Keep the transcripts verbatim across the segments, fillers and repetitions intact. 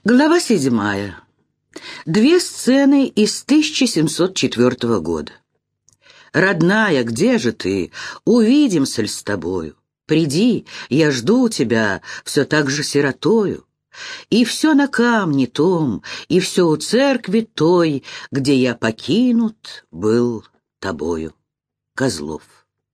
Глава седьмая. Две сцены из тысяча семьсот четвёртого года. «Родная, где же ты? Увидимся ль с тобою? Приди, я жду тебя, все так же сиротою. И все на камне том, и все у церкви той, где я покинут был тобою». Козлов.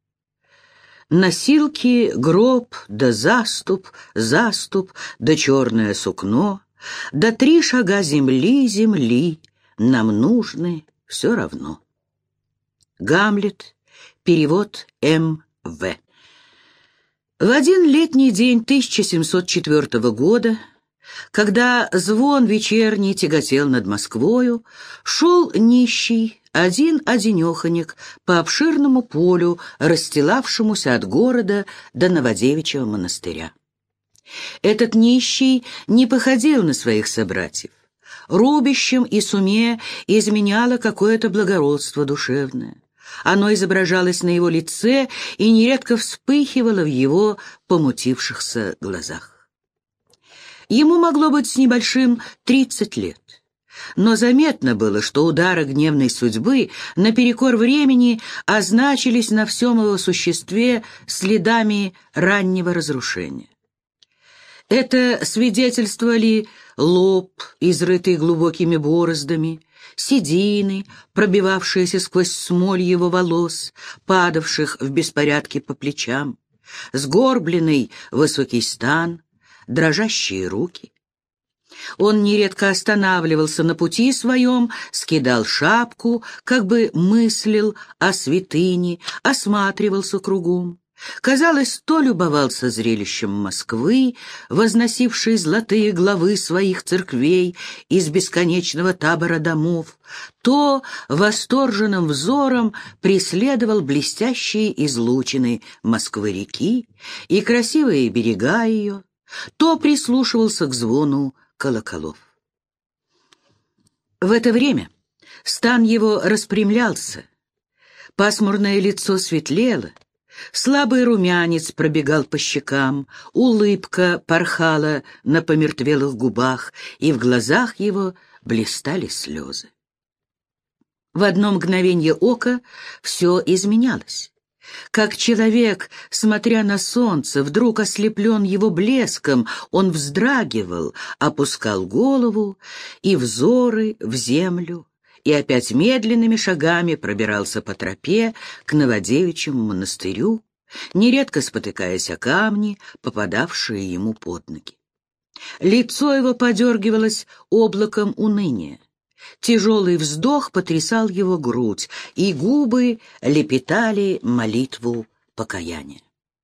Носилки, гроб, да заступ, заступ, да черное сукно, да три шага земли, земли, нам нужны все равно. Гамлет. Перевод М В В один летний день тысяча семьсот четвёртого года, когда звон вечерний тяготел над Москвою, шел нищий, один-одинеханик по обширному полю, расстилавшемуся от города до Новодевичьего монастыря. Этот нищий не походил на своих собратьев. Рубищем и суме изменяло какое-то благородство душевное. Оно изображалось на его лице и нередко вспыхивало в его помутившихся глазах. Ему могло быть с небольшим тридцать лет. Но заметно было, что удары гневной судьбы наперекор времени означились на всем его существе следами раннего разрушения. Это свидетельствовали лоб, изрытый глубокими бороздами, седины, пробивавшиеся сквозь смоль его волос, падавших в беспорядке по плечам, сгорбленный высокий стан, дрожащие руки. Он нередко останавливался на пути своем, скидал шапку, как бы мыслил о святыне, осматривался кругом. Казалось, то любовался зрелищем Москвы, возносившей золотые главы своих церквей из бесконечного табора домов, то восторженным взором преследовал блестящие излучины Москвы-реки и красивые берега ее, то прислушивался к звону колоколов. В это время стан его распрямлялся, пасмурное лицо светлело, слабый румянец пробегал по щекам, улыбка порхала на помертвелых губах, и в глазах его блистали слезы. В одно мгновенье ока все изменялось. Как человек, смотря на солнце, вдруг ослеплен его блеском, он вздрагивал, опускал голову, и взоры в землю, и опять медленными шагами пробирался по тропе к Новодевичьему монастырю, нередко спотыкаясь о камни, попадавшие ему под ноги. Лицо его подергивалось облаком уныния. Тяжелый вздох потрясал его грудь, и губы лепетали молитву покаяния.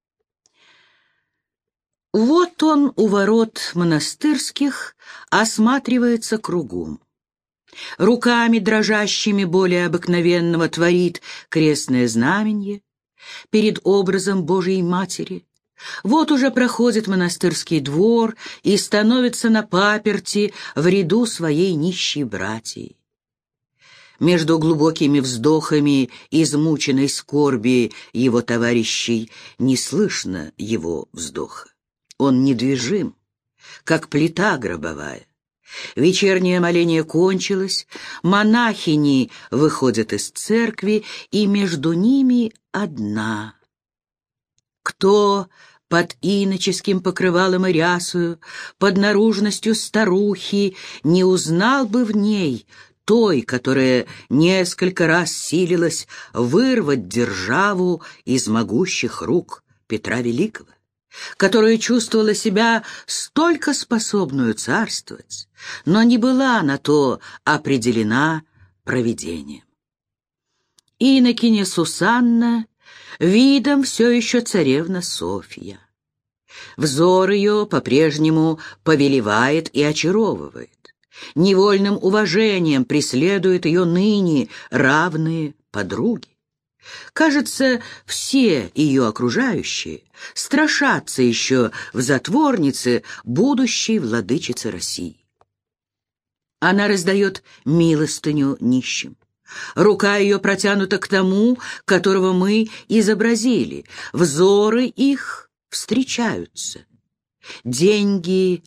Вот он у ворот монастырских осматривается кругом. Руками дрожащими более обыкновенного творит крестное знаменье перед образом Божией Матери. Вот уже проходит монастырский двор и становится на паперти в ряду своей нищей братьей. Между глубокими вздохами измученной скорби его товарищей не слышно его вздоха. Он недвижим, как плита гробовая. Вечернее моление кончилось, монахини выходят из церкви, и между ними одна. Кто под иноческим покрывалом и рясою, под наружностью старухи, не узнал бы в ней той, которая несколько раз силилась вырвать державу из могущих рук Петра Великого, которая чувствовала себя столько способную царствовать, но не была на то определена провидением. Инокиня Сусанна, видом все еще царевна Софья. Взор ее по-прежнему повелевает и очаровывает. Невольным уважением преследуют ее ныне равные подруги. Кажется, все ее окружающие страшатся еще в затворнице будущей владычицы России. Она раздает милостыню нищим. Рука ее протянута к тому, которого мы изобразили. Взоры их встречаются. Деньги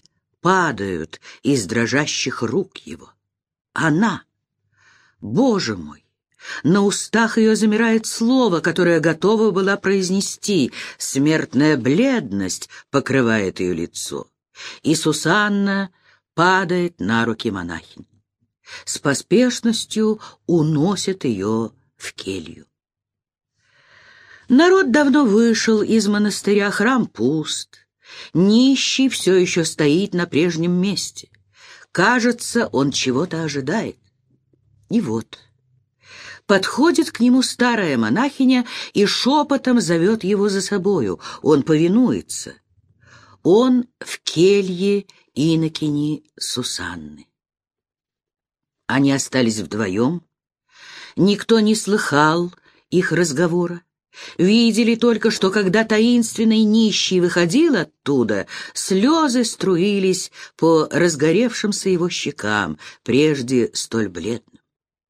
падают из дрожащих рук его. Она, Боже мой! На устах ее замирает слово, которое готова была произнести. Смертная бледность покрывает ее лицо, и Сусанна падает на руки монахинь. С поспешностью уносит ее в келью. Народ давно вышел из монастыря, храм пуст. Нищий все еще стоит на прежнем месте. Кажется, он чего-то ожидает. И вот подходит к нему старая монахиня и шепотом зовет его за собою. Он повинуется. Он в келье инокини Сусанны. Они остались вдвоем. Никто не слыхал их разговора. Видели только, что когда таинственный нищий выходил оттуда, слезы струились по разгоревшимся его щекам, прежде столь бледным.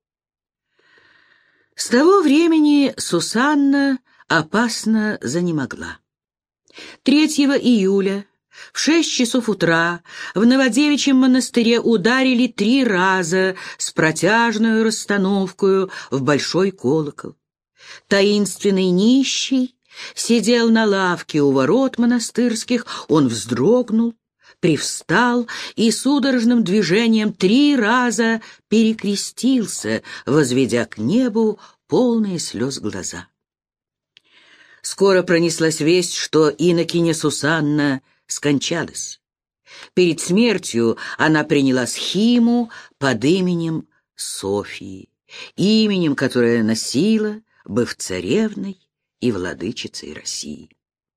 С того времени Сусанна опасно занемогла. третьего июля в шесть часов утра в Новодевичьем монастыре ударили три раза с протяжную расстановкою в большой колокол. Таинственный нищий сидел на лавке у ворот монастырских, он вздрогнул, привстал и судорожным движением три раза перекрестился, возведя к небу полные слез глаза. Скоро пронеслась весть, что инокиня Сусанна скончалась. Перед смертью она приняла схиму под именем Софии, именем, которое носила, быв царевной и владычицей России.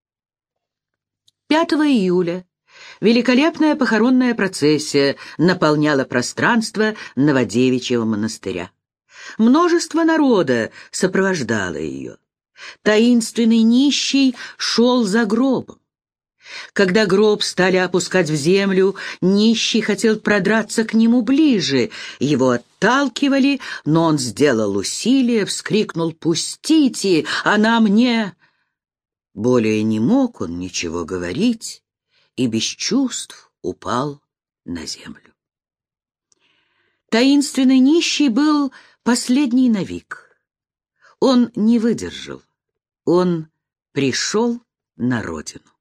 пятого июля великолепная похоронная процессия наполняла пространство Новодевичьего монастыря. Множество народа сопровождало ее. Таинственный нищий шел за гробом. Когда гроб стали опускать в землю, нищий хотел продраться к нему ближе. Его отталкивали, но он сделал усилие, вскрикнул: «Пустите, она мне!» Более не мог он ничего говорить и без чувств упал на землю. Таинственный нищий был последний навик. Он не выдержал. Он пришел на родину.